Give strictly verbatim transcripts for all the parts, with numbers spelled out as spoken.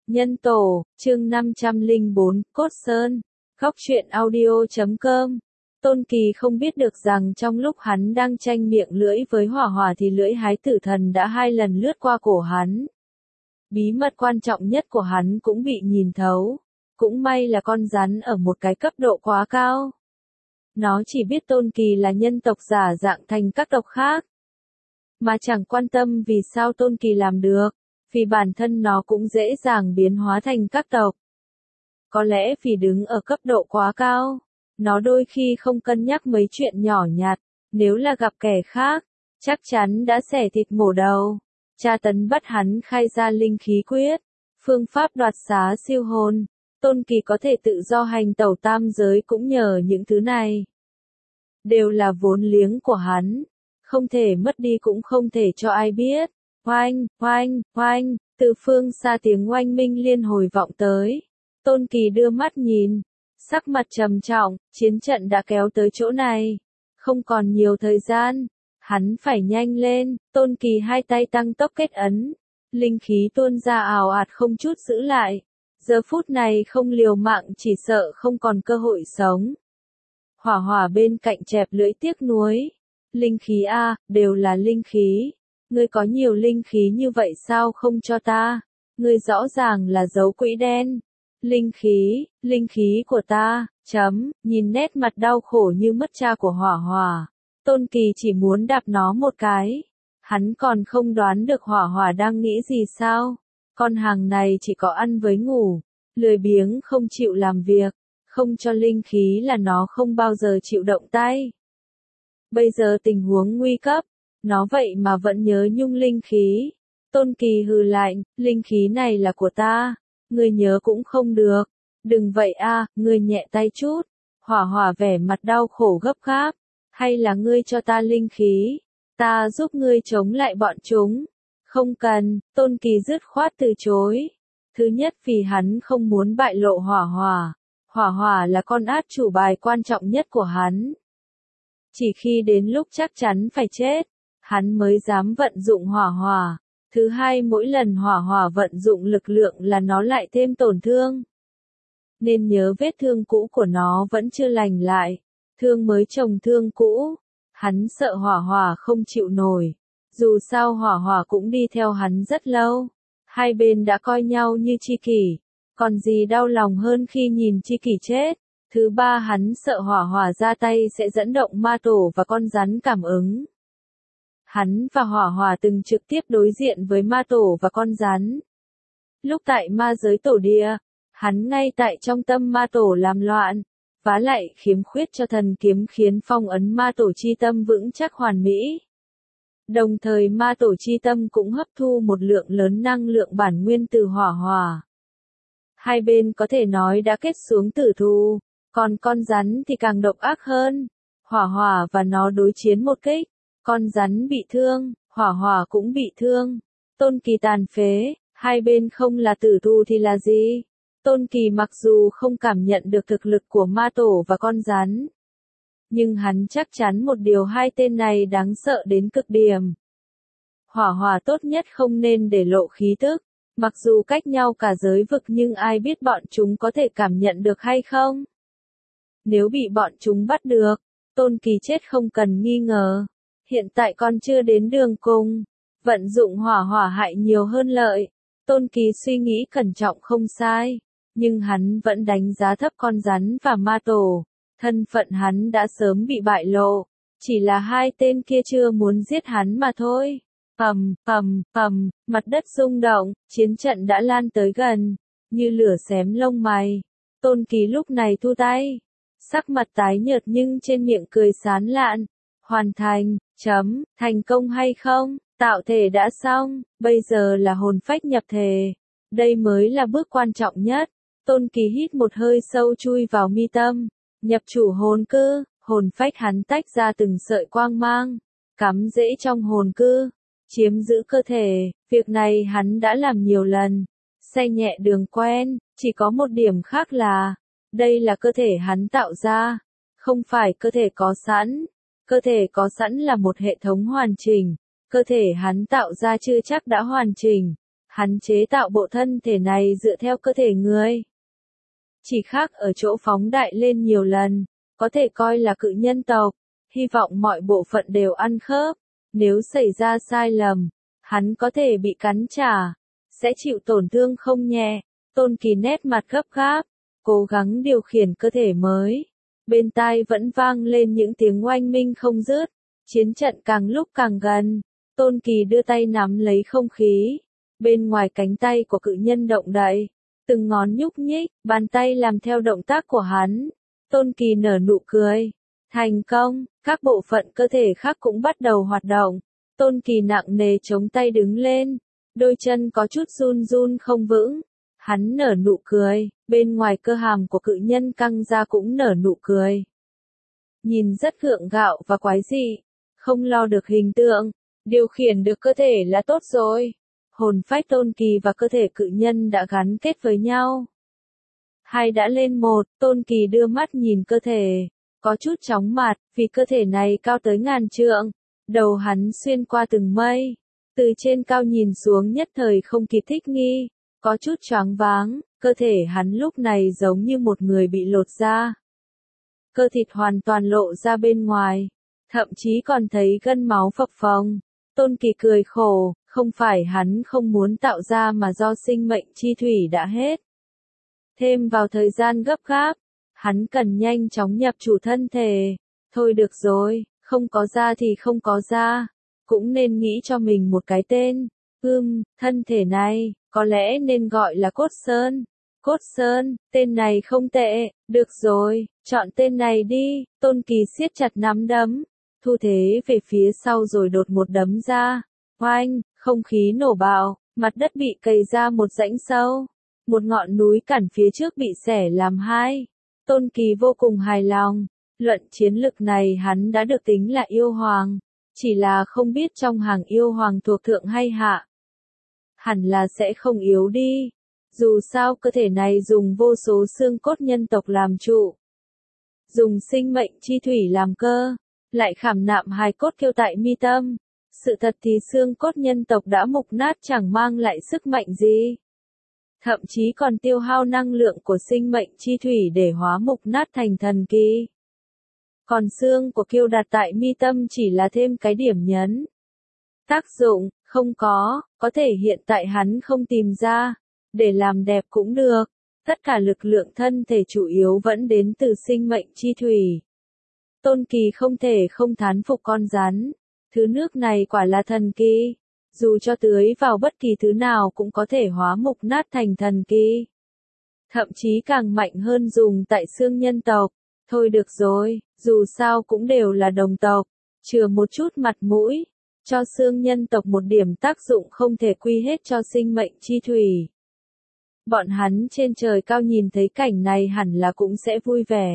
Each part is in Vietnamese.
Nhân tổ, chương năm trăm lẻ bốn, Cốt Sơn, Góc truyện audio chấm com. Tôn Kỳ không biết được rằng trong lúc hắn đang tranh miệng lưỡi với hỏa hỏa thì lưỡi hái tử thần đã hai lần lướt qua cổ hắn. Bí mật quan trọng nhất của hắn cũng bị nhìn thấu. Cũng may là con rắn ở một cái cấp độ quá cao. Nó chỉ biết Tôn Kỳ là nhân tộc giả dạng thành các tộc khác. Mà chẳng quan tâm vì sao Tôn Kỳ làm được. Vì bản thân nó cũng dễ dàng biến hóa thành các tộc. Có lẽ vì đứng ở cấp độ quá cao, nó đôi khi không cân nhắc mấy chuyện nhỏ nhặt, nếu là gặp kẻ khác, chắc chắn đã xẻ thịt mổ đầu, tra tấn bắt hắn khai ra linh khí quyết, phương pháp đoạt xá siêu hồn. Tôn Kỳ có thể tự do hành tẩu tam giới cũng nhờ những thứ này. Đều là vốn liếng của hắn, không thể mất đi cũng không thể cho ai biết. Oanh, oanh, oanh, từ phương xa tiếng oanh minh liên hồi vọng tới. Tôn Kỳ đưa mắt nhìn, sắc mặt trầm trọng, chiến trận đã kéo tới chỗ này. Không còn nhiều thời gian, hắn phải nhanh lên. Tôn Kỳ hai tay tăng tốc kết ấn, linh khí tuôn ra ào ạt không chút giữ lại. Giờ phút này không liều mạng chỉ sợ không còn cơ hội sống. Hỏa hỏa bên cạnh chẹp lưỡi tiếc nuối. Linh khí a, đều là linh khí. Ngươi có nhiều linh khí như vậy sao không cho ta? Ngươi rõ ràng là dấu quỹ đen. Linh khí, linh khí của ta, chấm, nhìn nét mặt đau khổ như mất cha của hỏa hỏa. Tôn Kỳ chỉ muốn đạp nó một cái. Hắn còn không đoán được hỏa hỏa đang nghĩ gì sao? Con hàng này chỉ có ăn với ngủ, lười biếng không chịu làm việc, không cho linh khí là nó không bao giờ chịu động tay. Bây giờ tình huống nguy cấp. Nó vậy mà vẫn nhớ nhung linh khí. Tôn Kỳ hừ lạnh, linh khí này là của ta. Ngươi nhớ cũng không được. Đừng vậy a, ngươi nhẹ tay chút. Hỏa hỏa vẻ mặt đau khổ gấp gáp. Hay là ngươi cho ta linh khí. Ta giúp ngươi chống lại bọn chúng. Không cần, Tôn Kỳ dứt khoát từ chối. Thứ nhất vì hắn không muốn bại lộ hỏa hỏa. Hỏa hỏa là con át chủ bài quan trọng nhất của hắn. Chỉ khi đến lúc chắc chắn phải chết, hắn mới dám vận dụng hỏa hỏa. Thứ hai mỗi lần hỏa hỏa vận dụng lực lượng là nó lại thêm tổn thương. Nên nhớ vết thương cũ của nó vẫn chưa lành lại. Thương mới chồng thương cũ. Hắn sợ hỏa hỏa không chịu nổi. Dù sao hỏa hỏa cũng đi theo hắn rất lâu. Hai bên đã coi nhau như tri kỷ. Còn gì đau lòng hơn khi nhìn tri kỷ chết. Thứ ba hắn sợ hỏa hỏa ra tay sẽ dẫn động ma tổ và con rắn cảm ứng. Hắn và hỏa hỏa từng trực tiếp đối diện với ma tổ và con rắn. Lúc tại ma giới tổ địa, hắn ngay tại trong tâm ma tổ làm loạn, vá lại khiếm khuyết cho thần kiếm khiến phong ấn ma tổ chi tâm vững chắc hoàn mỹ. Đồng thời ma tổ chi tâm cũng hấp thu một lượng lớn năng lượng bản nguyên từ hỏa hỏa. Hai bên có thể nói đã kết xuống tử thù, còn con rắn thì càng độc ác hơn. Hỏa hỏa và nó đối chiến một kích. Con rắn bị thương, hỏa hỏa cũng bị thương. Tôn Kỳ tàn phế, hai bên không là tử thù thì là gì? Tôn Kỳ mặc dù không cảm nhận được thực lực của ma tổ và con rắn. Nhưng hắn chắc chắn một điều hai tên này đáng sợ đến cực điểm. Hỏa hỏa tốt nhất không nên để lộ khí tức. Mặc dù cách nhau cả giới vực nhưng ai biết bọn chúng có thể cảm nhận được hay không? Nếu bị bọn chúng bắt được, Tôn Kỳ chết không cần nghi ngờ. Hiện tại còn chưa đến đường cùng, vận dụng hỏa hỏa hại nhiều hơn lợi. Tôn Kỳ suy nghĩ cẩn trọng không sai, nhưng hắn vẫn đánh giá thấp con rắn và ma tổ. Thân phận hắn đã sớm bị bại lộ, chỉ là hai tên kia chưa muốn giết hắn mà thôi. Ầm, ầm, ầm, mặt đất rung động, chiến trận đã lan tới gần, như lửa xém lông mày. Tôn Kỳ lúc này thu tay, sắc mặt tái nhợt nhưng trên miệng cười sán lạn. Hoàn thành, chấm, thành công hay không, tạo thể đã xong, bây giờ là hồn phách nhập thể. Đây mới là bước quan trọng nhất. Tôn Kỳ hít một hơi sâu chui vào mi tâm, nhập chủ hồn cư, hồn phách hắn tách ra từng sợi quang mang, cắm rễ trong hồn cư, chiếm giữ cơ thể. Việc này hắn đã làm nhiều lần, xe nhẹ đường quen, chỉ có một điểm khác là, đây là cơ thể hắn tạo ra, không phải cơ thể có sẵn. Cơ thể có sẵn là một hệ thống hoàn chỉnh, cơ thể hắn tạo ra chưa chắc đã hoàn chỉnh. Hắn chế tạo bộ thân thể này dựa theo cơ thể người. Chỉ khác ở chỗ phóng đại lên nhiều lần, có thể coi là cự nhân tộc, hy vọng mọi bộ phận đều ăn khớp. Nếu xảy ra sai lầm, hắn có thể bị cắn trả, sẽ chịu tổn thương không nhẹ. Tôn Kỳ nét mặt gấp gáp, cố gắng điều khiển cơ thể mới. Bên tai vẫn vang lên những tiếng oanh minh không dứt, chiến trận càng lúc càng gần. Tôn Kỳ đưa tay nắm lấy không khí, bên ngoài cánh tay của cự nhân động đậy, từng ngón nhúc nhích, bàn tay làm theo động tác của hắn. Tôn Kỳ nở nụ cười. Thành công, các bộ phận cơ thể khác cũng bắt đầu hoạt động. Tôn Kỳ nặng nề chống tay đứng lên, đôi chân có chút run run không vững. Hắn nở nụ cười, bên ngoài cơ hàm của cự nhân căng ra cũng nở nụ cười. Nhìn rất gượng gạo và quái dị, không lo được hình tượng, điều khiển được cơ thể là tốt rồi. Hồn phách Tôn Kỳ và cơ thể cự nhân đã gắn kết với nhau. Hai đã lên một, Tôn Kỳ đưa mắt nhìn cơ thể, có chút chóng mặt, vì cơ thể này cao tới ngàn trượng, đầu hắn xuyên qua từng mây, từ trên cao nhìn xuống nhất thời không kịp thích nghi, có chút choáng váng, cơ thể hắn lúc này giống như một người bị lột da. Cơ thịt hoàn toàn lộ ra bên ngoài, thậm chí còn thấy gân máu phập phồng. Tôn Kỳ cười khổ, không phải hắn không muốn tạo ra mà do sinh mệnh chi thủy đã hết. Thêm vào thời gian gấp gáp, hắn cần nhanh chóng nhập chủ thân thể. Thôi được rồi, không có da thì không có da, cũng nên nghĩ cho mình một cái tên. Ừm, thân thể này, có lẽ nên gọi là Cốt Sơn. Cốt Sơn, tên này không tệ, được rồi, chọn tên này đi. Tôn Kỳ siết chặt nắm đấm, thu thế về phía sau rồi đột một đấm ra. Oanh, không khí nổ bạo, mặt đất bị cày ra một rãnh sâu. Một ngọn núi cản phía trước bị xẻ làm hai. Tôn Kỳ vô cùng hài lòng, luận chiến lực này hắn đã được tính là yêu hoàng, chỉ là không biết trong hàng yêu hoàng thuộc thượng hay hạ. Hẳn là sẽ không yếu đi, dù sao cơ thể này dùng vô số xương cốt nhân tộc làm trụ. Dùng sinh mệnh chi thủy làm cơ, lại khảm nạm hài cốt kiêu tại mi tâm. Sự thật thì xương cốt nhân tộc đã mục nát chẳng mang lại sức mạnh gì. Thậm chí còn tiêu hao năng lượng của sinh mệnh chi thủy để hóa mục nát thành thần kỳ. Còn xương của kiêu đặt tại mi tâm chỉ là thêm cái điểm nhấn. Tác dụng, không có, có thể hiện tại hắn không tìm ra, để làm đẹp cũng được. Tất cả lực lượng thân thể chủ yếu vẫn đến từ sinh mệnh chi thủy. Tôn Kỳ không thể không thán phục con rắn. Thứ nước này quả là thần kỳ. Dù cho tưới vào bất kỳ thứ nào cũng có thể hóa mục nát thành thần kỳ. Thậm chí càng mạnh hơn dùng tại xương nhân tộc. Thôi được rồi, dù sao cũng đều là đồng tộc. Chừa một chút mặt mũi. Cho xương nhân tộc một điểm tác dụng không thể quy hết cho sinh mệnh chi thủy. Bọn hắn trên trời cao nhìn thấy cảnh này hẳn là cũng sẽ vui vẻ.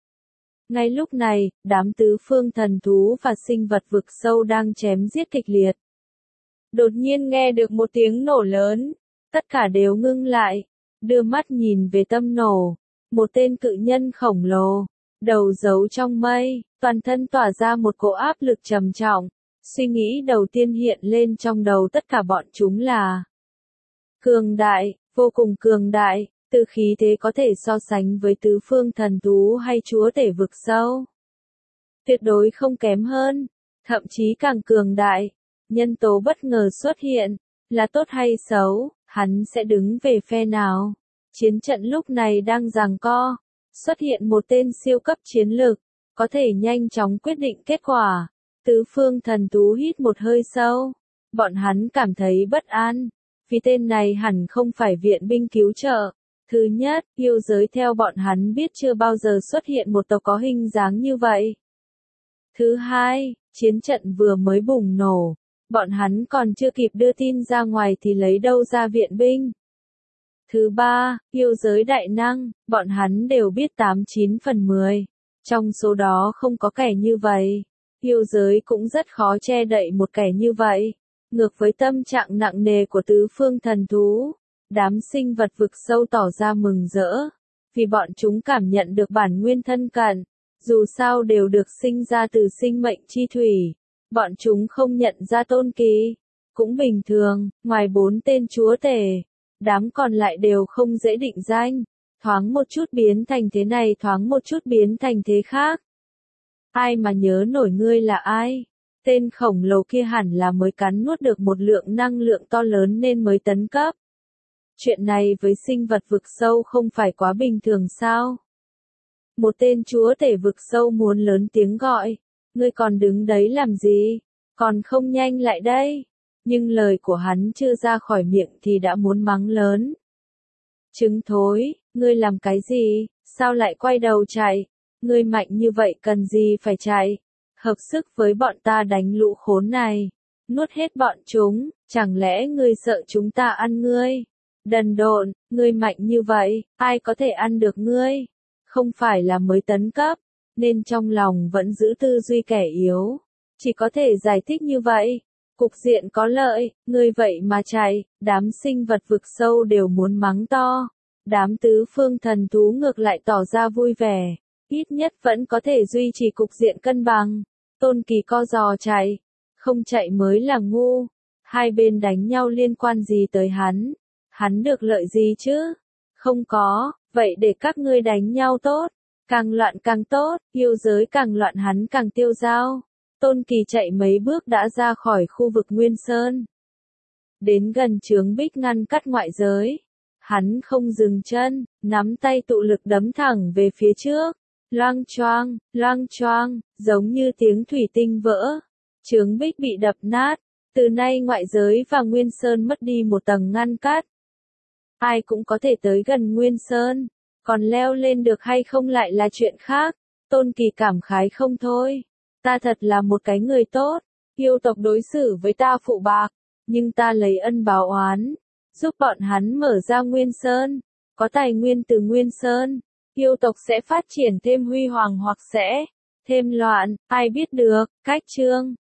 Ngay lúc này, đám tứ phương thần thú và sinh vật vực sâu đang chém giết kịch liệt. Đột nhiên nghe được một tiếng nổ lớn, tất cả đều ngưng lại, đưa mắt nhìn về tâm nổ. Một tên cự nhân khổng lồ, đầu giấu trong mây, toàn thân tỏa ra một cỗ áp lực trầm trọng. Suy nghĩ đầu tiên hiện lên trong đầu tất cả bọn chúng là cường đại, vô cùng cường đại, từ khí thế có thể so sánh với tứ phương thần thú hay chúa tể vực sâu. Tuyệt đối không kém hơn, thậm chí càng cường đại. Nhân tố bất ngờ xuất hiện, là tốt hay xấu, hắn sẽ đứng về phe nào. Chiến trận lúc này đang giằng co, xuất hiện một tên siêu cấp chiến lược, có thể nhanh chóng quyết định kết quả. Tứ phương thần thú hít một hơi sâu, bọn hắn cảm thấy bất an, vì tên này hẳn không phải viện binh cứu trợ. Thứ nhất, yêu giới theo bọn hắn biết chưa bao giờ xuất hiện một tộc có hình dáng như vậy. Thứ hai, chiến trận vừa mới bùng nổ, bọn hắn còn chưa kịp đưa tin ra ngoài thì lấy đâu ra viện binh. Thứ ba, yêu giới đại năng, bọn hắn đều biết tám chín phần mười, trong số đó không có kẻ như vậy. Yêu giới cũng rất khó che đậy một kẻ như vậy. Ngược với tâm trạng nặng nề của tứ phương thần thú, đám sinh vật vực sâu tỏ ra mừng rỡ, vì bọn chúng cảm nhận được bản nguyên thân cận, dù sao đều được sinh ra từ sinh mệnh chi thủy, bọn chúng không nhận ra Tôn Kỳ, cũng bình thường, ngoài bốn tên chúa tể, đám còn lại đều không dễ định danh, thoáng một chút biến thành thế này thoáng một chút biến thành thế khác. Ai mà nhớ nổi ngươi là ai? Tên khổng lồ kia hẳn là mới cắn nuốt được một lượng năng lượng to lớn nên mới tấn cấp. Chuyện này với sinh vật vực sâu không phải quá bình thường sao? Một tên chúa tể vực sâu muốn lớn tiếng gọi, ngươi còn đứng đấy làm gì? Còn không nhanh lại đây? Nhưng lời của hắn chưa ra khỏi miệng thì đã muốn mắng lớn. Trứng thối, ngươi làm cái gì? Sao lại quay đầu chạy? Ngươi mạnh như vậy cần gì phải chạy? Hợp sức với bọn ta đánh lũ khốn này. Nuốt hết bọn chúng, chẳng lẽ ngươi sợ chúng ta ăn ngươi? Đần độn, ngươi mạnh như vậy, ai có thể ăn được ngươi? Không phải là mới tấn cấp, nên trong lòng vẫn giữ tư duy kẻ yếu. Chỉ có thể giải thích như vậy. Cục diện có lợi, ngươi vậy mà chạy, đám sinh vật vực sâu đều muốn mắng to. Đám tứ phương thần thú ngược lại tỏ ra vui vẻ. Ít nhất vẫn có thể duy trì cục diện cân bằng. Tôn Kỳ co giò chạy, không chạy mới là ngu. Hai bên đánh nhau liên quan gì tới hắn? Hắn được lợi gì chứ? Không có, vậy để các ngươi đánh nhau tốt. Càng loạn càng tốt, yêu giới càng loạn hắn càng tiêu dao. Tôn Kỳ chạy mấy bước đã ra khỏi khu vực Nguyên Sơn. Đến gần chướng bích ngăn cắt ngoại giới. Hắn không dừng chân, nắm tay tụ lực đấm thẳng về phía trước. Loang choang, loang choang, giống như tiếng thủy tinh vỡ. Chướng bích bị đập nát. Từ nay ngoại giới và Nguyên Sơn mất đi một tầng ngăn cắt. Ai cũng có thể tới gần Nguyên Sơn. Còn leo lên được hay không lại là chuyện khác. Tôn Kỳ cảm khái không thôi. Ta thật là một cái người tốt. Yêu tộc đối xử với ta phụ bạc. Nhưng ta lấy ân báo oán. Giúp bọn hắn mở ra Nguyên Sơn. Có tài nguyên từ Nguyên Sơn. Yêu tộc sẽ phát triển thêm huy hoàng hoặc sẽ thêm loạn. Ai biết được. Cách chương